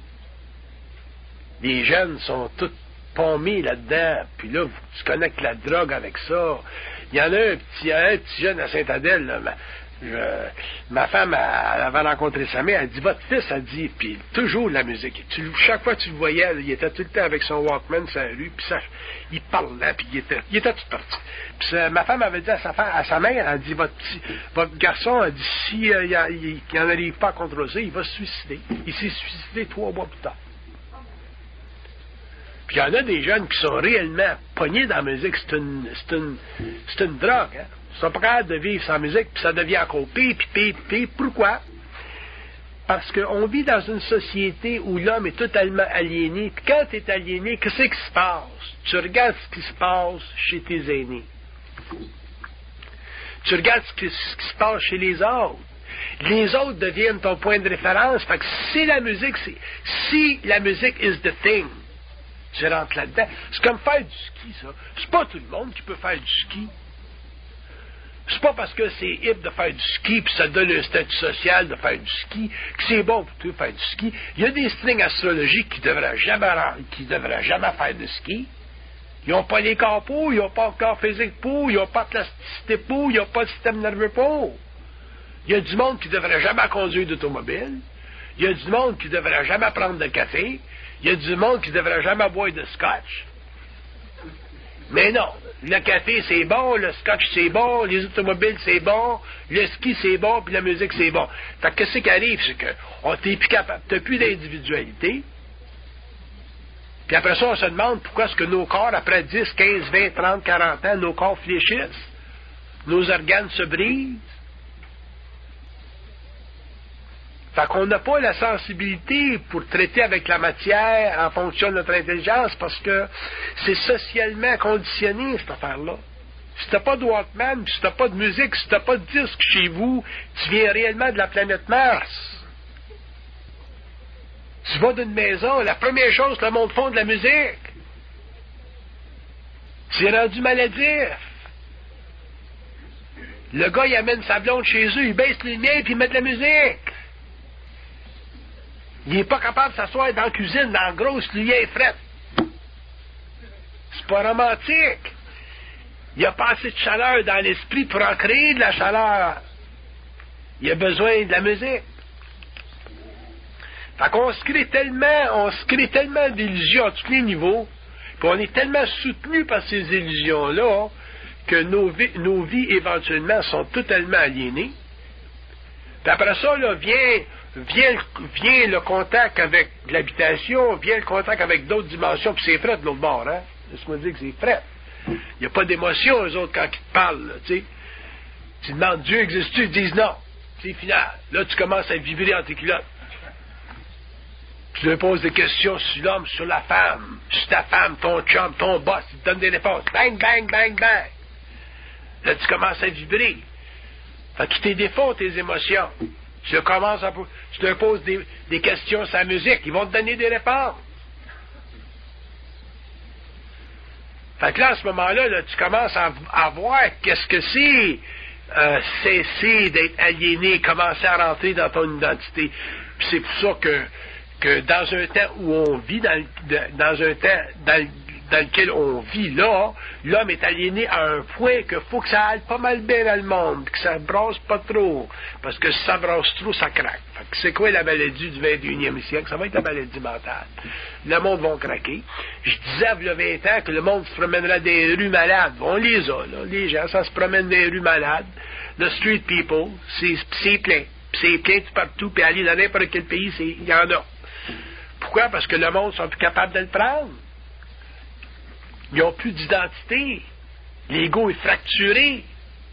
Les jeunes sont tous pommés là-dedans. Puis là, tu connectes la drogue avec ça. Il y en a un petit, un petit jeune à Saint-Adèle, là, ma, je, ma femme, elle, elle avait rencontré sa mère, elle dit, votre fils, elle dit, puis toujours de la musique. Tu, chaque fois que tu le voyais, là, il était tout le temps avec son Walkman sur la rue, puis ça, il parlait, puis il était, il était tout parti. Puis ça, ma femme avait dit à sa, femme, à sa mère, elle dit, votre, petit, votre garçon, elle dit, si euh, il n'en arrive pas à contrôler ça, il va se suicider. Il s'est suicidé trois mois plus tard. Puis il y en a des jeunes qui sont réellement pognés dans la musique. C'est une, c'est une, c'est une drogue. Hein? Ils sont pas capables de vivre sans musique, puis ça devient encore pire, puis pire, puis pire. Pourquoi? Parce qu'on vit dans une société où l'homme est totalement aliéné. Puis quand tu es aliéné, qu'est-ce qui se passe? Tu regardes ce qui se passe chez tes aînés. Tu regardes ce qui, ce qui se passe chez les autres. Les autres deviennent ton point de référence. Fait que si la musique, c'est, si la musique is the thing, tu rentres là-dedans. C'est comme faire du ski, ça. C'est pas tout le monde qui peut faire du ski. C'est pas parce que c'est hip de faire du ski, puis ça donne un statut social de faire du ski, que c'est bon pour toi de faire du ski. Il y a des strings astrologiques qui devraient jamais, qui devraient jamais faire de ski. Ils n'ont pas les corps pour, ils n'ont pas le corps physique pour, ils n'ont pas de plasticité pour, ils n'ont pas de système nerveux pour. Il y a du monde qui ne devrait jamais conduire d'automobile. Il y a du monde qui ne devrait jamais prendre de café. Il y a du monde qui ne devrait jamais boire de scotch. Mais non, le café c'est bon, le scotch c'est bon, les automobiles c'est bon, le ski c'est bon, puis la musique c'est bon. Fait que qu'est-ce qui arrive, c'est que on t'es plus capable, t'as plus d'individualité. Puis après ça, on se demande pourquoi est-ce que nos corps, après dix, quinze, vingt, trente, quarante ans, nos corps fléchissent, nos organes se brisent. Fait qu'on n'a pas la sensibilité pour traiter avec la matière en fonction de notre intelligence parce que c'est socialement conditionné, cette affaire-là. Si t'as pas de Walkman, si t'as pas de musique, si t'as pas de disque chez vous, tu viens réellement de la planète Mars. Tu vas d'une maison, la première chose que le monde font de la musique. C'est rendu maladif. Le gars, il amène sa blonde chez eux, il baisse les lumières puis il met de la musique. Il n'est pas capable de s'asseoir dans la cuisine, dans la grosse lumière frette. C'est pas romantique. Il n'y a pas assez de chaleur dans l'esprit pour en créer de la chaleur. Il a besoin de la musique. Fait qu'on se crée tellement, on se crée tellement d'illusions à tous les niveaux, puis on est tellement soutenu par ces illusions-là, que nos vies, nos vies éventuellement sont totalement aliénées. Puis après ça, là, vient... Vient, vient le contact avec l'habitation, vient le contact avec d'autres dimensions, puis c'est frais de l'autre bord, hein? Laisse-moi dire que c'est frais. Il n'y a pas d'émotion, eux autres, quand ils te parlent, là, tu sais. Tu demandes, Dieu existe-tu? Ils disent non. C'est final. Là, tu commences à vibrer en tes culottes. Tu leur poses des questions sur l'homme, sur la femme, sur ta femme, ton chum, ton boss, ils te donnent des réponses. Bang, bang, bang, bang. Là, tu commences à vibrer. Fait qu'ils te défont tes émotions. Tu commences à, tu te poses des, des questions sur la musique, ils vont te donner des réponses. Fait que là, à ce moment-là, là, tu commences à, à voir qu'est-ce que c'est euh, cesser d'être aliéné, commencer à rentrer dans ton identité. Puis c'est pour ça que, que dans un temps où on vit, dans, dans un temps dans, dans lequel on vit là, l'homme est aliéné à un point qu'il faut que ça aille pas mal bien dans le monde, que ça brasse pas trop. Parce que si ça brasse trop, ça craque. Fait que c'est quoi la maladie du vingt et unième siècle? Ça va être la maladie mentale. Le monde va craquer. Je disais, il y a vingt ans, que le monde se promènerait dans les rues malades. On les a, là. Les gens, ça se promène dans les rues malades. The street people, c'est, c'est plein. C'est plein tout partout. Puis aller dans n'importe quel pays, il y en a. Pourquoi? Parce que le monde ne sont plus capables de le prendre. Ils n'ont plus d'identité. L'ego est fracturé.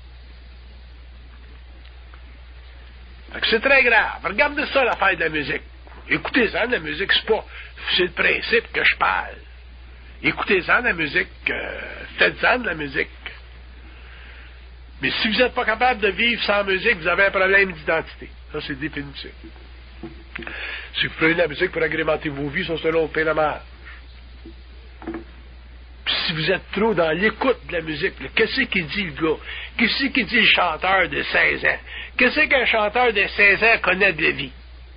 Fait que c'est très grave. Regardez ça, l'affaire de la musique. Écoutez-en, la musique, c'est pas... C'est le principe que je parle. Écoutez-en, la musique. Euh, faites-en de la musique. Mais si vous n'êtes pas capable de vivre sans musique, vous avez un problème d'identité. Ça, c'est définitif. Si vous prenez de la musique pour agrémenter vos vies, ça, c'est un autre pénomètre. Puis si vous êtes trop dans l'écoute de la musique, là, qu'est-ce qu'il dit le gars? Qu'est-ce qu'il dit le chanteur de seize ans? Qu'est-ce qu'un chanteur de seize ans connaît de la vie?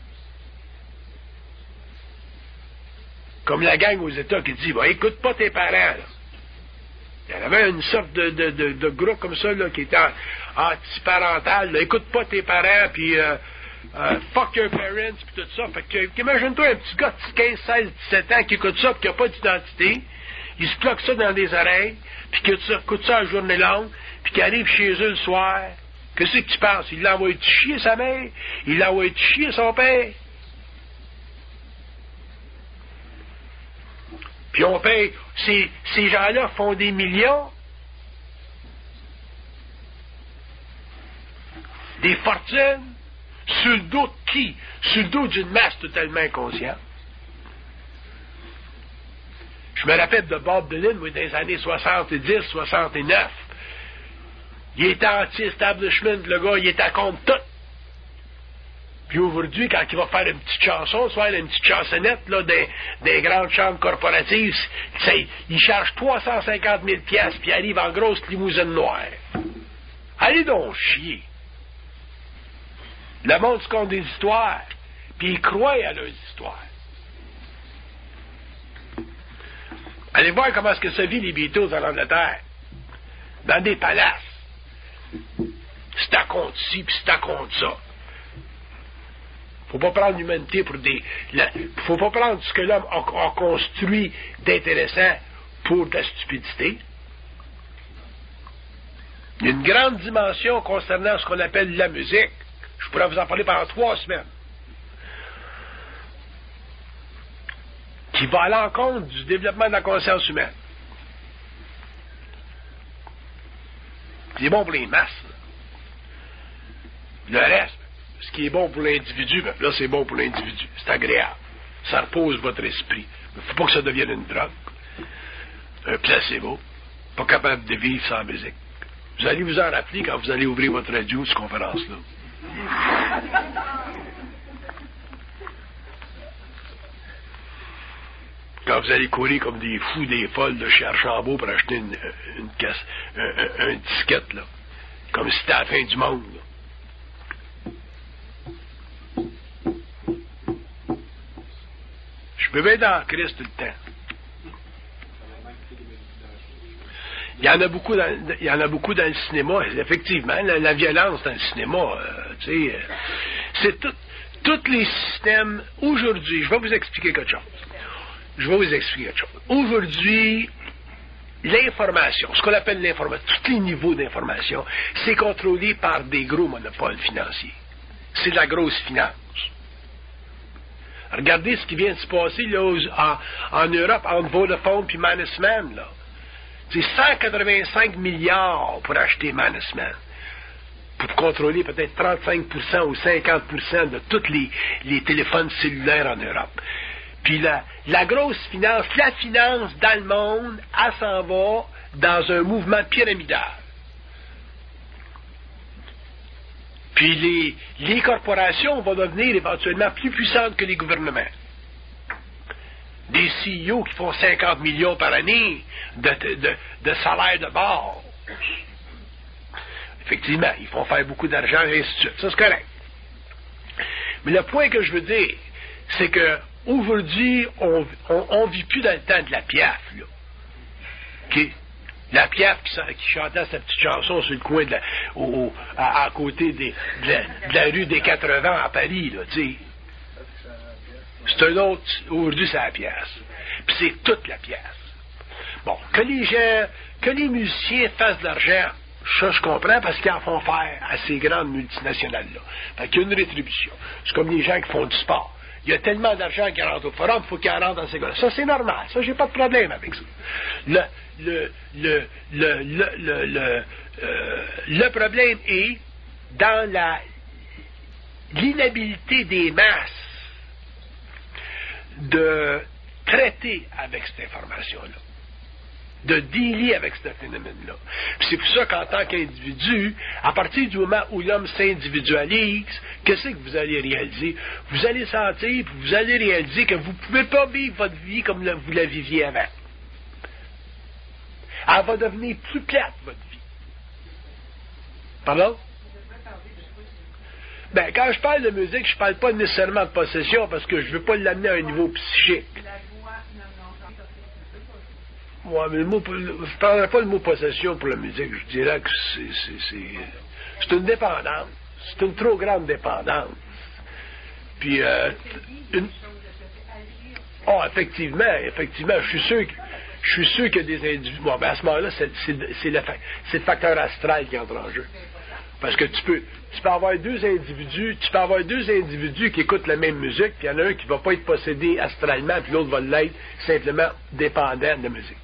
Comme la gang aux États qui dit, bah, écoute pas tes parents, là. Il y en avait une sorte de, de, de, de groupe comme ça, là, qui était antiparental, là. Écoute pas tes parents, puis euh, euh, fuck your parents, puis tout ça. Fait que, imagine-toi un petit gars de quinze, seize, dix-sept ans qui écoute ça, puis qui n'a pas d'identité. Il se bloque ça dans les oreilles, puis qui écoute ça à la journée longue, puis qui arrive chez eux le soir. Qu'est-ce que tu penses? Il l'envoie chier sa mère? Il l'envoie chier son père? Puis on paye, ces, ces gens-là font des millions, des fortunes, sur le dos de qui? Sur le dos d'une masse totalement inconsciente. Je me rappelle de Bob Dylan, oui, dans les années soixante-dix, soixante-neuf. Il était anti-establishment, le gars, il était contre tout. Puis aujourd'hui, quand il va faire une petite chanson, soit une petite chansonnette, là, des, des grandes chambres corporatives, il charge trois cent cinquante mille piastres, puis il arrive en grosse limousine noire. Allez donc chier. Le monde se compte des histoires, puis ils croient à leurs histoires. Allez voir comment est-ce que ça vit les Beatles en Angleterre. Dans des palaces. C'est à compte ci, puis c'est à compte ça. Faut pas prendre l'humanité pour des... La, faut pas prendre ce que l'homme a, a construit d'intéressant pour de la stupidité. Il y a une grande dimension concernant ce qu'on appelle la musique. Je pourrais vous en parler pendant trois semaines. Qui va à l'encontre du développement de la conscience humaine. C'est bon pour les masses. Le reste, ce qui est bon pour l'individu, ben là, c'est bon pour l'individu. C'est agréable. Ça repose votre esprit. Il ne faut pas que ça devienne une drogue. Un placebo. Pas capable de vivre sans musique. Vous allez vous en rappeler quand vous allez ouvrir votre radio, cette conférence-là. Quand vous allez courir comme des fous, des folles de chez Archambault pour acheter une, une caisse, un, un, un disquette, là. Comme si c'était la fin du monde, là. Je peux bien dans Christ tout le temps. Il y en a beaucoup dans, il y en a beaucoup dans le cinéma, effectivement. La, la violence dans le cinéma, euh, tu sais, euh, c'est tout, tous les systèmes. Aujourd'hui, je vais vous expliquer quelque chose. Je vais vous expliquer quelque chose. Aujourd'hui, l'information, ce qu'on appelle l'information, tous les niveaux d'information, c'est contrôlé par des gros monopoles financiers. C'est de la grosse finance. Regardez ce qui vient de se passer là, en, en Europe entre Vodafone et Mannesmann. Là. C'est cent quatre-vingt-cinq milliards pour acheter Mannesmann. Pour contrôler peut-être trente-cinq pour cent ou cinquante pour cent de tous les, les téléphones cellulaires en Europe. Puis la, la grosse finance, la finance dans le monde, elle s'en va dans un mouvement pyramidal. Puis les, les corporations vont devenir éventuellement plus puissantes que les gouvernements. Des C E O qui font cinquante millions par année de, de, de salaire de base. Effectivement, ils font faire beaucoup d'argent et ainsi de suite. Ça, c'est correct. Mais le point que je veux dire, c'est que aujourd'hui, on ne vit plus dans le temps de la Piaf, là. OK? La Piaf qui, qui chantait sa petite chanson sur le coin de la, au, à, à côté des, de, la, de la rue des quatre-vingts à Paris, là, tu sais. C'est un autre, aujourd'hui c'est la pièce. Puis c'est toute la pièce. Bon, que les gens, que les musiciens fassent de l'argent, ça je comprends parce qu'ils en font faire à ces grandes multinationales-là. Fait qu'il y a une rétribution. C'est comme les gens qui font du sport. Il y a tellement d'argent qui rentre au forum, il faut qu'ils rentrent dans ces gars-là. Ça, c'est normal. Ça, j'ai pas de problème avec ça. Le, le, le, le, le, le, le, euh, le problème est dans la, l'inhabilité des masses de traiter avec cette information-là, de dealer avec ce phénomène-là. Puis c'est pour ça qu'en tant qu'individu, à partir du moment où l'homme s'individualise, qu'est-ce que vous allez réaliser? Vous allez sentir, puis vous allez réaliser que vous ne pouvez pas vivre votre vie comme vous la viviez avant. Elle va devenir plus plate, votre vie. Pardon? Ben, quand je parle de musique, je parle pas nécessairement de possession parce que je veux pas l'amener à un niveau psychique. Ouais, mais le mot, je parlerai pas le mot possession pour la musique. Je dirais que c'est, c'est, c'est, c'est une dépendance. C'est une trop grande dépendance. Puis, euh, une... oh, effectivement, effectivement, je suis sûr que, je suis sûr qu'il y a des individus. Bon, ben, à ce moment-là, c'est, c'est, c'est, le, c'est le facteur astral qui entre en jeu. Parce que tu peux, tu peux avoir deux individus, tu peux avoir deux individus qui écoutent la même musique, puis il y en a un qui ne va pas être possédé astralement, puis l'autre va l'être simplement dépendant de la musique.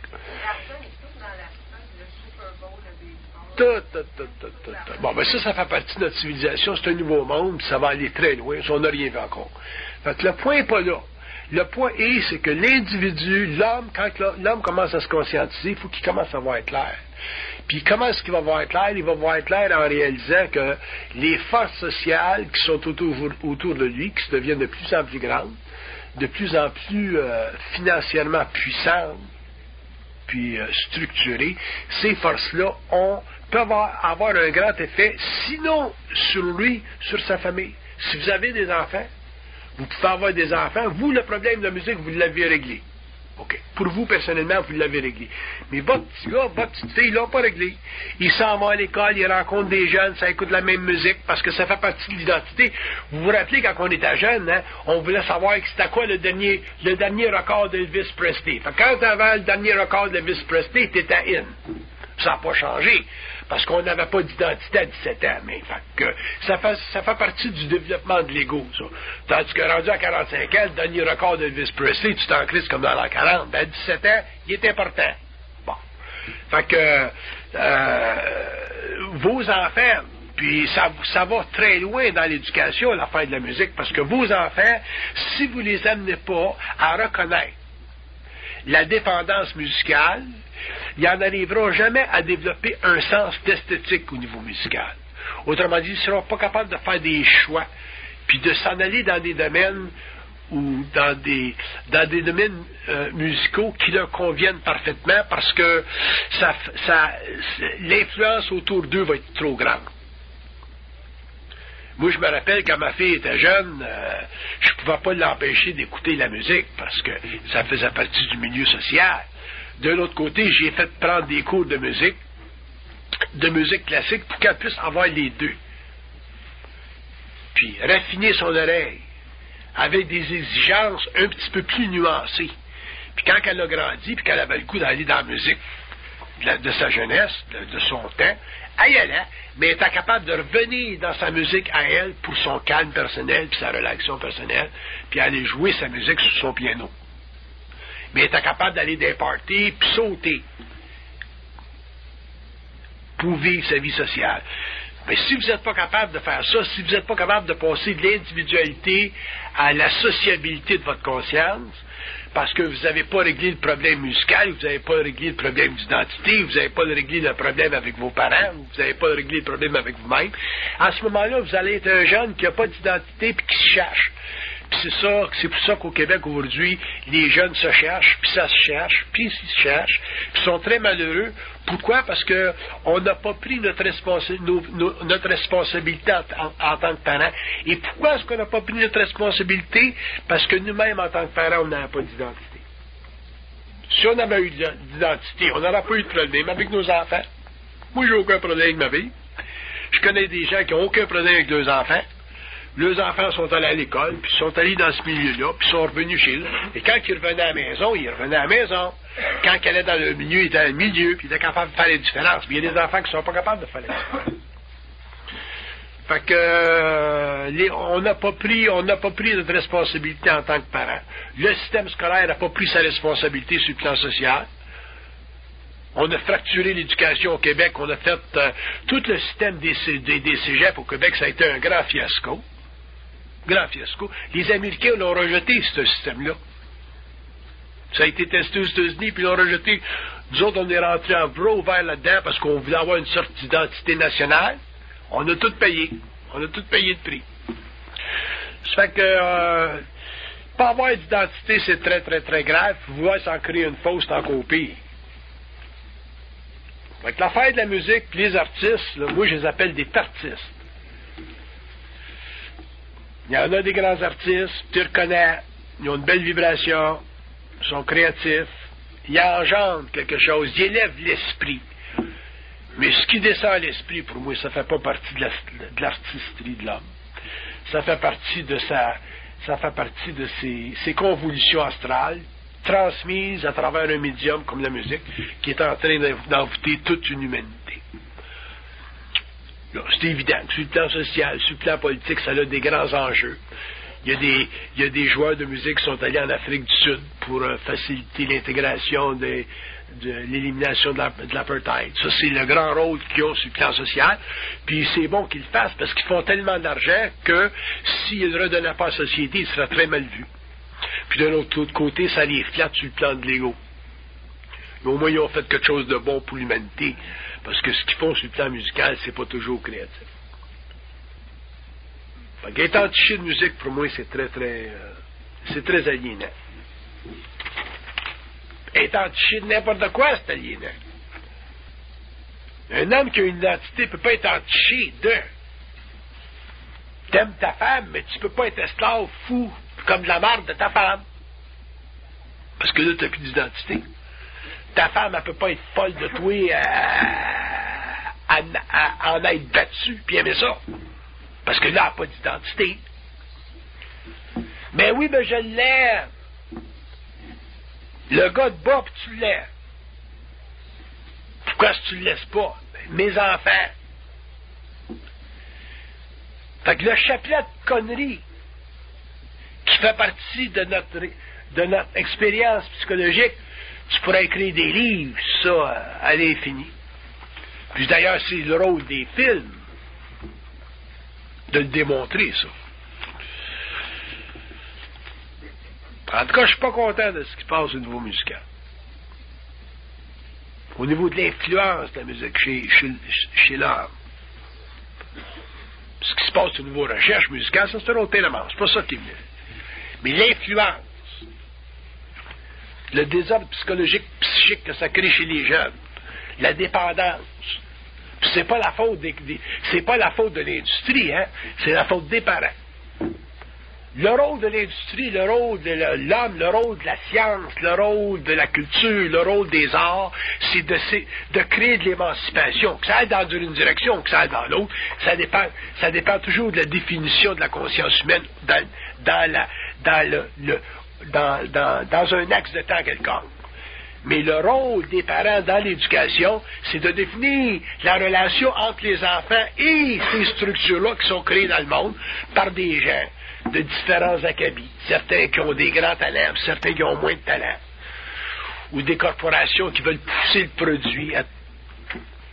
Tout, tout, tout, tout, tout, tout. Bon, ben ça, ça fait partie de notre civilisation, c'est un nouveau monde, puis ça va aller très loin, on n'a rien vu encore. Fait que le point n'est pas là. Le point est, c'est que l'individu, l'homme, quand l'homme commence à se conscientiser, il faut qu'il commence à voir clair. Puis comment est-ce qu'il va voir clair? Il va voir clair en réalisant que les forces sociales qui sont autour, autour de lui, qui se deviennent de plus en plus grandes, de plus en plus euh, financièrement puissantes, puis euh, structurées, ces forces-là ont, peuvent avoir, avoir un grand effet, sinon sur lui, sur sa famille. Si vous avez des enfants, vous pouvez avoir des enfants, vous, le problème de la musique, vous l'avez réglé. OK. Pour vous, personnellement, vous l'avez réglé. Mais votre petit gars, votre petite fille, ils l'ont pas réglé. Ils s'en vont à l'école, ils rencontrent des jeunes, ça écoute la même musique, parce que ça fait partie de l'identité. Vous vous rappelez, quand on était jeune, hein, on voulait savoir c'était quoi le dernier, le dernier record d'Elvis Presley. Fait que quand tu avais le dernier record d'Elvis Presley, tu étais in. Ça n'a pas changé. Parce qu'on n'avait pas d'identité à dix-sept ans. Mais fait que ça, fait, ça fait partie du développement de l'ego, ça. Tandis que rendu à quarante-cinq ans, le dernier record d'Elvis Presley, tu t'en crises comme dans l'an quarante. Ben, à dix-sept ans, il est important. Bon. Fait que euh, vos enfants, puis ça, ça va très loin dans l'éducation, l'affaire de la musique, parce que vos enfants, si vous les amenez pas à reconnaître la dépendance musicale, ils n'en arriveront jamais à développer un sens d'esthétique au niveau musical. Autrement dit, ils ne seront pas capables de faire des choix, puis de s'en aller dans des domaines ou dans des, dans des domaines euh, musicaux qui leur conviennent parfaitement parce que ça, ça, l'influence autour d'eux va être trop grande. Moi, je me rappelle, quand ma fille était jeune, euh, je ne pouvais pas l'empêcher d'écouter la musique parce que ça faisait partie du milieu social. De l'autre côté, j'ai fait prendre des cours de musique, de musique classique, pour qu'elle puisse avoir les deux. Puis, raffiner son oreille avec des exigences un petit peu plus nuancées. Puis, quand elle a grandi, puis qu'elle avait le goût d'aller dans la musique de, la, de sa jeunesse, de, de son temps, elle y allait, mais elle était capable de revenir dans sa musique à elle pour son calme personnel, puis sa relaxation personnelle, puis aller jouer sa musique sur son piano. Mais elle était capable d'aller dans des parties, puis sauter pour vivre sa vie sociale. Mais si vous n'êtes pas capable de faire ça, si vous n'êtes pas capable de passer de l'individualité à la sociabilité de votre conscience, parce que vous n'avez pas réglé le problème musical, vous n'avez pas réglé le problème d'identité, vous n'avez pas réglé le problème avec vos parents, vous n'avez pas réglé le problème avec vous-même. À ce moment-là, vous allez être un jeune qui n'a pas d'identité puis qui se cherche. Puis c'est ça, c'est pour ça qu'au Québec aujourd'hui, les jeunes se cherchent, puis ça se cherche, puis ils se cherchent, puis sont très malheureux. Pourquoi? Parce que on n'a pas pris notre, responsa- nos, nos, notre responsabilité en, en, en tant que parents. Et pourquoi est-ce qu'on n'a pas pris notre responsabilité? Parce que nous-mêmes, en tant que parents, on n'avait pas d'identité. Si on avait eu d'identité, on n'aurait pas eu de problème avec nos enfants. Moi, j'ai aucun problème avec ma vie. Je connais des gens qui n'ont aucun problème avec leurs enfants. Leurs enfants sont allés à l'école, puis sont allés dans ce milieu-là, puis sont revenus chez eux. Et quand ils revenaient à la maison, ils revenaient à la maison. Quand ils allaient dans le milieu, ils étaient dans le milieu, puis ils étaient capables de faire les différences. Puis il y a des enfants qui ne sont pas capables de faire les différences. Fait que euh, les, on n'a pas pris, on n'a pas pris notre responsabilité en tant que parents. Le système scolaire n'a pas pris sa responsabilité sur le plan social. On a fracturé l'éducation au Québec, on a fait euh, tout le système des, des, des cégeps au Québec, ça a été un grand fiasco. Grand fiasco. Les Américains l'ont rejeté, ce système-là. Ça a été testé aux États-Unis, puis ils l'ont rejeté. Nous autres, on est rentrés en bras ouverts là-dedans parce qu'on voulait avoir une sorte d'identité nationale. On a tout payé. On a tout payé le prix. Ça fait que euh, pas avoir d'identité, c'est très, très, très grave. Vouloir s'en créer une fausse, c'est encore pire. Fait que l'affaire de la musique, puis les artistes, là, moi, je les appelle des tartistes. Il y en a des grands artistes, tu reconnais, ils ont une belle vibration, ils sont créatifs, ils engendrent quelque chose, ils élèvent l'esprit. Mais ce qui descend à l'esprit, pour moi, ça fait pas partie de, la, de l'artisterie de l'homme. Ça fait partie de sa, ça fait partie de ses, ses convolutions astrales, transmises à travers un médium comme la musique, qui est en train d'envoûter toute une humanité. Là, c'est évident que sur le plan social, sur le plan politique, ça a des grands enjeux. Il y a des, il y a des joueurs de musique qui sont allés en Afrique du Sud pour euh, faciliter l'intégration de, de l'élimination de, la, de l'apartheid. Ça, c'est le grand rôle qu'ils ont sur le plan social. Puis c'est bon qu'ils le fassent parce qu'ils font tellement d'argent que s'ils ne le redonnaient pas à la société, il serait très mal vu. Puis d'un autre côté, ça les flatte sur le plan de l'ego. Mais au moins, ils ont fait quelque chose de bon pour l'humanité. Parce que ce qu'ils font sur le plan musical, c'est pas toujours créatif. Fait qu'être entiché de musique, pour moi, c'est très, très... Euh, c'est très aliénant. Être entiché de n'importe quoi, c'est aliénant. Un homme qui a une identité peut pas être entiché de... T'aimes ta femme, mais tu peux pas être esclave, fou, comme de la marde de ta femme. Parce que là, t'as plus d'identité. Ta femme, elle peut pas être folle de toi à, à, à, à en être battue, puis aimer ça. Parce que là, elle n'a pas d'identité. Mais oui, mais je l'ai. Le gars de bas, puis tu l'aimes. Pourquoi si tu le laisses pas? Mes enfants. Fait que le chapelet de conneries qui fait partie de notre, de notre expérience psychologique, tu pourrais écrire des livres, ça, à l'infini. Puis d'ailleurs, c'est le rôle des films de le démontrer, ça. En tout cas, je suis pas content de ce qui se passe au niveau musical. Au niveau de l'influence de la musique chez, chez, chez l'homme. Ce qui se passe au niveau de la recherche musicale, ça c'est un autre élément. C'est pas ça qui est mieux. Mais l'influence, le désordre psychologique, psychique que ça crée chez les jeunes, la dépendance, puis c'est pas la faute des, des c'est pas la faute de l'industrie, hein, c'est la faute des parents. Le rôle de l'industrie, le rôle de l'homme, le rôle de la science, le rôle de la culture, le rôle des arts, c'est de, c'est de créer de l'émancipation. Que ça aille dans une direction, que ça aille dans l'autre, ça dépend, ça dépend toujours de la définition de la conscience humaine dans, dans, la, dans, le, le, dans, dans, dans un axe de temps quelconque. Mais le rôle des parents dans l'éducation, c'est de définir la relation entre les enfants et ces structures-là qui sont créées dans le monde par des gens de différents acabits. Certains qui ont des grands talents, certains qui ont moins de talents. Ou des corporations qui veulent pousser le produit. À...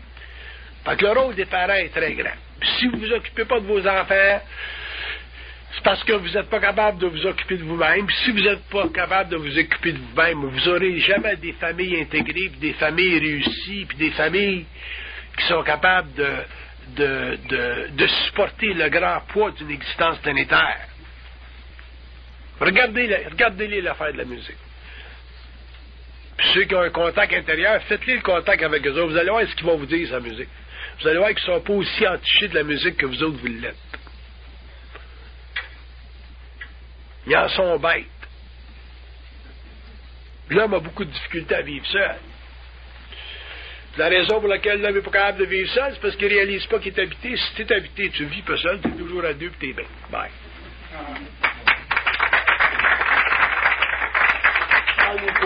Fait que le rôle des parents est très grand. Puis si vous ne vous occupez pas de vos enfants, c'est parce que vous n'êtes pas capable de vous occuper de vous-même. Si vous n'êtes pas capable de vous occuper de vous-même, vous n'aurez jamais des familles intégrées, puis des familles réussies, puis des familles qui sont capables de, de, de, de supporter le grand poids d'une existence planétaire. Regardez-les, regardez-les l'affaire de la musique. Puis ceux qui ont un contact intérieur, faites-les le contact avec eux autres. Vous allez voir ce qu'ils vont vous dire, sa musique. Vous allez voir qu'ils ne sont pas aussi entichés de la musique que vous autres, vous l'êtes. Ils en sont bêtes. L'homme a beaucoup de difficultés à vivre seul. La raison pour laquelle l'homme n'est pas capable de vivre seul, c'est parce qu'il ne réalise pas qu'il est habité. Si tu es habité, tu ne vis pas seul, tu es toujours à deux et tu es bien. Bye. Ah.